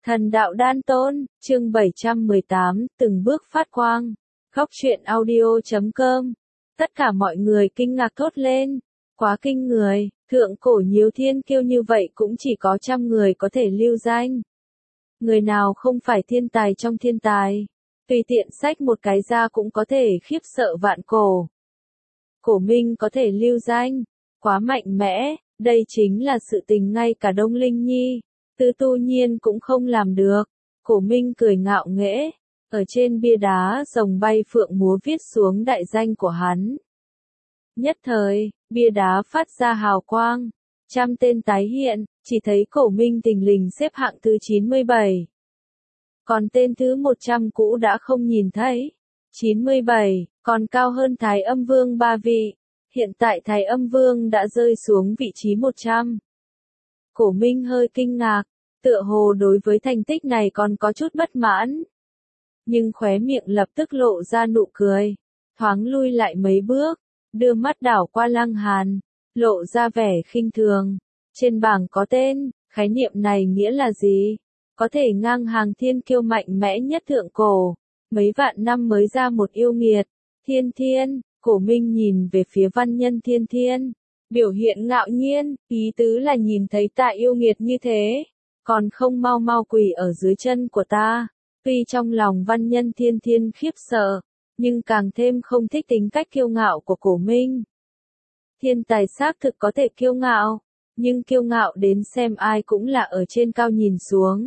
Thần đạo đan tôn, chương 718, từng bước phát quang. Góc truyện audio.com. Tất cả mọi người kinh ngạc thốt lên. Quá kinh người, thượng cổ nhiều thiên kiêu như vậy cũng chỉ có 100 người có thể lưu danh. Người nào không phải thiên tài trong thiên tài. Tùy tiện xách một cái ra cũng có thể khiếp sợ vạn cổ. Cổ Minh có thể lưu danh. Quá mạnh mẽ, đây chính là sự tình ngay cả Đông Linh Nhi. Tư Tu Nhiên cũng không làm được. Cổ Minh cười ngạo nghễ, ở trên bia đá rồng bay phượng múa viết xuống đại danh của hắn. Nhất thời, bia đá phát ra hào quang, 100 tên tái hiện, chỉ thấy Cổ Minh thình lình xếp hạng thứ 97. Còn tên thứ 100 cũ đã không nhìn thấy. 97, còn cao hơn Thái Âm Vương 3 vị. Hiện tại Thái Âm Vương đã rơi xuống vị trí 100. Cổ Minh hơi kinh ngạc, tựa hồ đối với thành tích này còn có chút bất mãn. Nhưng khóe miệng lập tức lộ ra nụ cười, thoáng lui lại mấy bước, đưa mắt đảo qua Lăng Hàn, lộ ra vẻ khinh thường. Trên bảng có tên, khái niệm này nghĩa là gì? Có thể ngang hàng thiên kiêu mạnh mẽ nhất thượng cổ, mấy vạn năm mới ra một yêu nghiệt. Thiên Thiên, Cổ Minh nhìn về phía văn nhân Thiên Thiên, biểu hiện ngạo nhiên, ý tứ là nhìn thấy ta yêu nghiệt như thế, còn không mau mau quỳ ở dưới chân của ta. Tuy trong lòng văn nhân Thiên Thiên khiếp sợ, nhưng càng thêm không thích tính cách kiêu ngạo của Cổ Minh. Thiên tài xác thực có thể kiêu ngạo, nhưng kiêu ngạo đến xem ai cũng là ở trên cao nhìn xuống.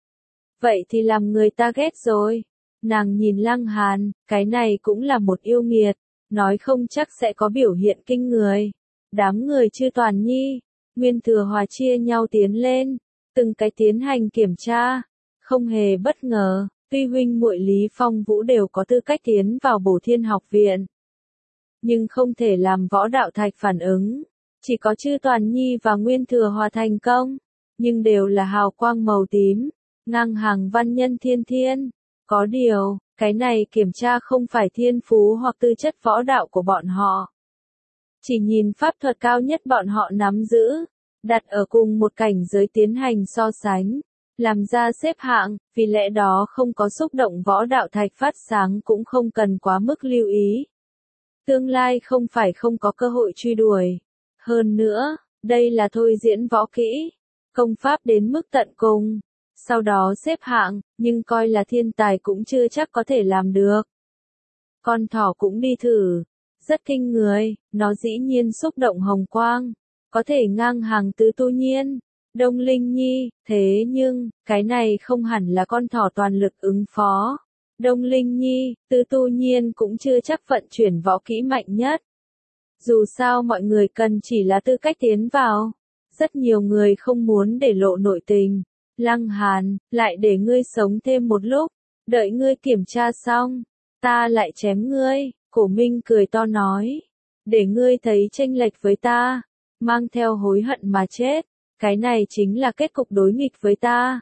Vậy thì làm người ta ghét rồi. Nàng nhìn Lăng Hàn, cái này cũng là một yêu nghiệt, nói không chắc sẽ có biểu hiện kinh người. Đám người Chư Toàn Nhi, Nguyên Thừa Hòa chia nhau tiến lên, từng cái tiến hành kiểm tra. Không hề bất ngờ, tuy huynh muội Lý Phong Vũ đều có tư cách tiến vào Bổ Thiên học viện, nhưng không thể làm Võ Đạo Thạch phản ứng. Chỉ có Chư Toàn Nhi và Nguyên Thừa Hòa thành công, nhưng đều là hào quang màu tím, ngang hàng văn nhân Thiên Thiên. Có điều, cái này kiểm tra không phải thiên phú hoặc tư chất võ đạo của bọn họ. Chỉ nhìn pháp thuật cao nhất bọn họ nắm giữ, đặt ở cùng một cảnh giới tiến hành so sánh, làm ra xếp hạng, vì lẽ đó không có xúc động võ đạo thạch phát sáng cũng không cần quá mức lưu ý. Tương lai không phải không có cơ hội truy đuổi. Hơn nữa, đây là thôi diễn võ kỹ, công pháp đến mức tận cùng. Sau đó xếp hạng, nhưng coi là thiên tài cũng chưa chắc có thể làm được. Con thỏ cũng đi thử, rất kinh người, nó dĩ nhiên xúc động hồng quang, có thể ngang hàng Tư Tu Nhiên, Đông Linh Nhi, thế nhưng, cái này không hẳn là con thỏ toàn lực ứng phó. Đông Linh Nhi, Tư Tu Nhiên cũng chưa chắc vận chuyển võ kỹ mạnh nhất. Dù sao mọi người cần chỉ là tư cách tiến vào, rất nhiều người không muốn để lộ nội tình. Lăng Hàn, lại để ngươi sống thêm một lúc, đợi ngươi kiểm tra xong, ta lại chém ngươi. Cổ Minh cười to nói, để ngươi thấy chênh lệch với ta, mang theo hối hận mà chết, cái này chính là kết cục đối nghịch với ta.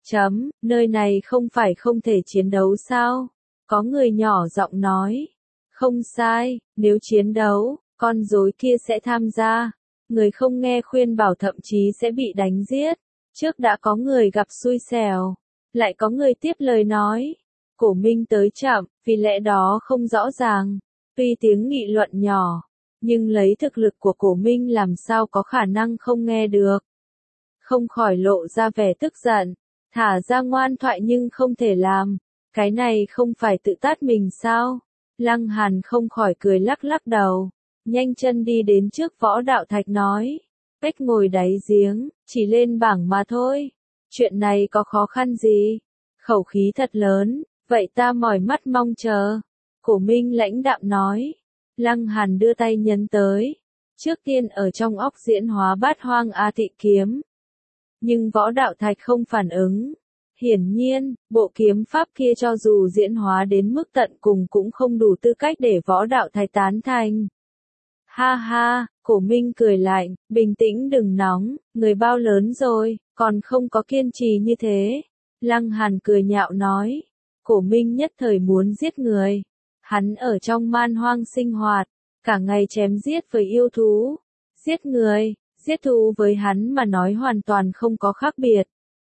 Nơi này không phải không thể chiến đấu sao? Có người nhỏ giọng nói, không sai, nếu chiến đấu, con rối kia sẽ tham gia, người không nghe khuyên bảo thậm chí sẽ bị đánh giết. Trước đã có người gặp xui xẻo, lại có người tiếp lời nói. Cổ Minh tới chậm, vì lẽ đó không rõ ràng. Tuy tiếng nghị luận nhỏ, nhưng lấy thực lực của Cổ Minh làm sao có khả năng không nghe được. Không khỏi lộ ra vẻ tức giận, thả ra ngoan thoại nhưng không thể làm. Cái này không phải tự tát mình sao? Lăng Hàn không khỏi cười lắc lắc đầu, nhanh chân đi đến trước Võ Đạo Thạch nói. Bách ngồi đáy giếng, chỉ lên bảng mà thôi. Chuyện này có khó khăn gì? Khẩu khí thật lớn, vậy ta mỏi mắt mong chờ. Cổ Minh lãnh đạm nói. Lăng Hàn đưa tay nhấn tới. Trước tiên ở trong óc diễn hóa Bát Hoang A Tị kiếm. Nhưng Võ Đạo Thạch không phản ứng. Hiển nhiên, bộ kiếm pháp kia cho dù diễn hóa đến mức tận cùng cũng không đủ tư cách để Võ Đạo Thạch tán thành. Ha ha, Cổ Minh cười lạnh, bình tĩnh đừng nóng, người bao lớn rồi, còn không có kiên trì như thế. Lăng Hàn cười nhạo nói, Cổ Minh nhất thời muốn giết người. Hắn ở trong man hoang sinh hoạt, cả ngày chém giết với yêu thú. Giết người, giết thú với hắn mà nói hoàn toàn không có khác biệt.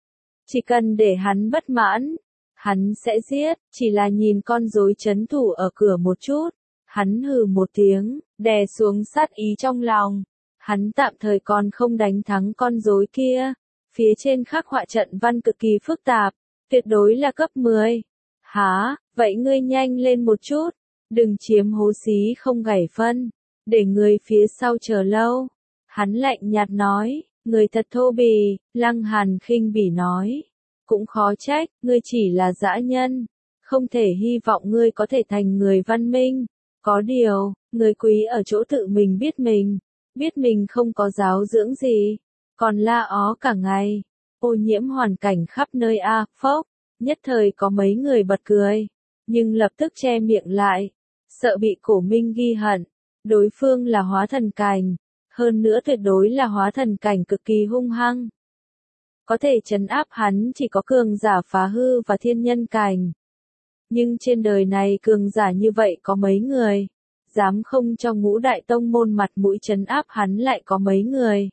Chỉ cần để hắn bất mãn, hắn sẽ giết, chỉ là nhìn con rối trấn thủ ở cửa một chút. Hắn hừ một tiếng, đè xuống sát ý trong lòng. Hắn tạm thời còn không đánh thắng con rối kia. Phía trên khắc họa trận văn cực kỳ phức tạp, tuyệt đối là cấp 10. Hả, vậy ngươi nhanh lên một chút, đừng chiếm hố xí không gảy phân, để người phía sau chờ lâu. Hắn lạnh nhạt nói, người thật thô bì, Lăng Hàn khinh bỉ nói. Cũng khó trách, ngươi chỉ là dã nhân, không thể hy vọng ngươi có thể thành người văn minh. Có điều, người quý ở chỗ tự mình biết mình không có giáo dưỡng gì, còn la ó cả ngày, ô nhiễm hoàn cảnh khắp nơi phốc, nhất thời có mấy người bật cười, nhưng lập tức che miệng lại, sợ bị Cổ Minh ghi hận, đối phương là hóa thần cảnh, hơn nữa tuyệt đối là hóa thần cảnh cực kỳ hung hăng. Có thể trấn áp hắn chỉ có cường giả phá hư và thiên nhân cảnh. Nhưng trên đời này cường giả như vậy có mấy người, dám không cho Ngũ Đại Tông môn mặt mũi trấn áp hắn lại có mấy người.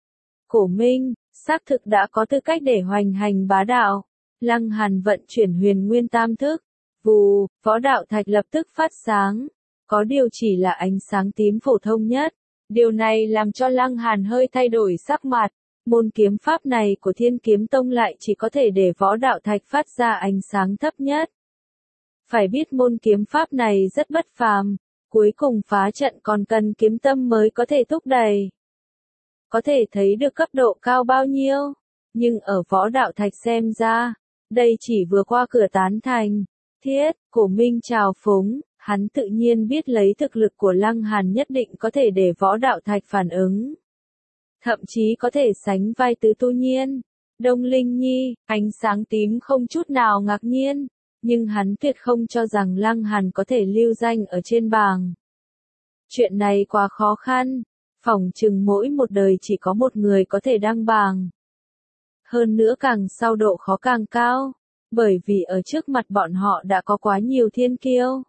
Cổ Minh, xác thực đã có tư cách để hoành hành bá đạo. Lăng Hàn vận chuyển huyền nguyên tam thức, vù, võ đạo thạch lập tức phát sáng, có điều chỉ là ánh sáng tím phổ thông nhất. Điều này làm cho Lăng Hàn hơi thay đổi sắc mặt, môn kiếm pháp này của Thiên Kiếm Tông lại chỉ có thể để võ đạo thạch phát ra ánh sáng thấp nhất. Phải biết môn kiếm pháp này rất bất phàm, cuối cùng phá trận còn cần kiếm tâm mới có thể thúc đẩy. Có thể thấy được cấp độ cao bao nhiêu, nhưng ở võ đạo thạch xem ra, đây chỉ vừa qua cửa tán thành. Thiết, Cổ Minh trào phúng, hắn tự nhiên biết lấy thực lực của Lăng Hàn nhất định có thể để võ đạo thạch phản ứng. Thậm chí có thể sánh vai Tứ Tu Nhiên, Đông Linh Nhi, ánh sáng tím không chút nào ngạc nhiên, nhưng hắn tuyệt không cho rằng Lăng Hàn có thể lưu danh ở trên bảng. Chuyện này quá khó khăn, phỏng chừng mỗi một đời chỉ có một người có thể đăng bảng. Hơn nữa càng sau độ khó càng cao, bởi vì ở trước mặt bọn họ đã có quá nhiều thiên kiêu.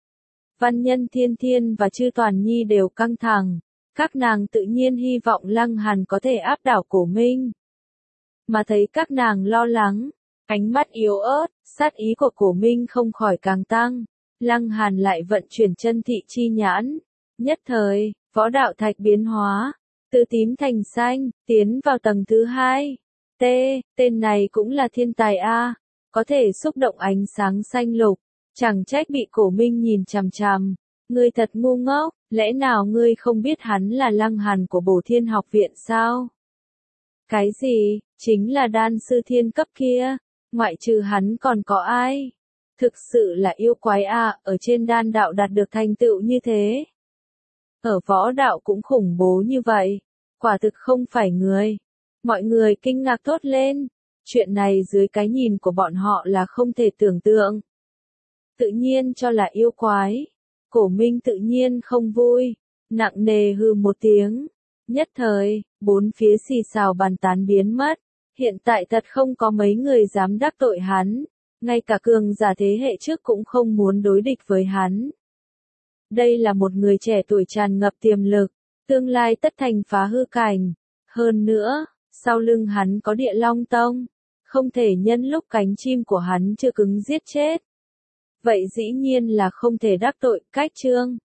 Văn Nhân Thiên Thiên và Chư Toàn Nhi đều căng thẳng, các nàng tự nhiên hy vọng Lăng Hàn có thể áp đảo Cổ Minh. Mà thấy các nàng lo lắng, ánh mắt yếu ớt, sát ý của Cổ Minh không khỏi càng tăng, Lăng Hàn lại vận chuyển chân thị chi nhãn, nhất thời, võ đạo thạch biến hóa, từ tím thành xanh, tiến vào tầng thứ 2. Tên này cũng là thiên tài có thể xúc động ánh sáng xanh lục, chẳng trách bị Cổ Minh nhìn chằm chằm. Ngươi thật ngu ngốc, lẽ nào ngươi không biết hắn là Lăng Hàn của Bổ Thiên học viện sao? Cái gì, chính là đan sư thiên cấp kia, ngoại trừ hắn còn có ai? Thực sự là yêu quái ở trên đan đạo đạt được thành tựu như thế. Ở võ đạo cũng khủng bố như vậy, quả thực không phải người. Mọi người kinh ngạc thốt lên, chuyện này dưới cái nhìn của bọn họ là không thể tưởng tượng. Tự nhiên cho là yêu quái. Cổ Minh tự nhiên không vui, nặng nề hừ một tiếng. Nhất thời, bốn phía xì xào bàn tán biến mất. Hiện tại thật không có mấy người dám đắc tội hắn. Ngay cả cường giả thế hệ trước cũng không muốn đối địch với hắn. Đây là một người trẻ tuổi tràn ngập tiềm lực, tương lai tất thành phá hư cảnh. Hơn nữa, sau lưng hắn có Địa Long Tông, không thể nhân lúc cánh chim của hắn chưa cứng giết chết. Vậy dĩ nhiên là không thể đắc tội, cách chương.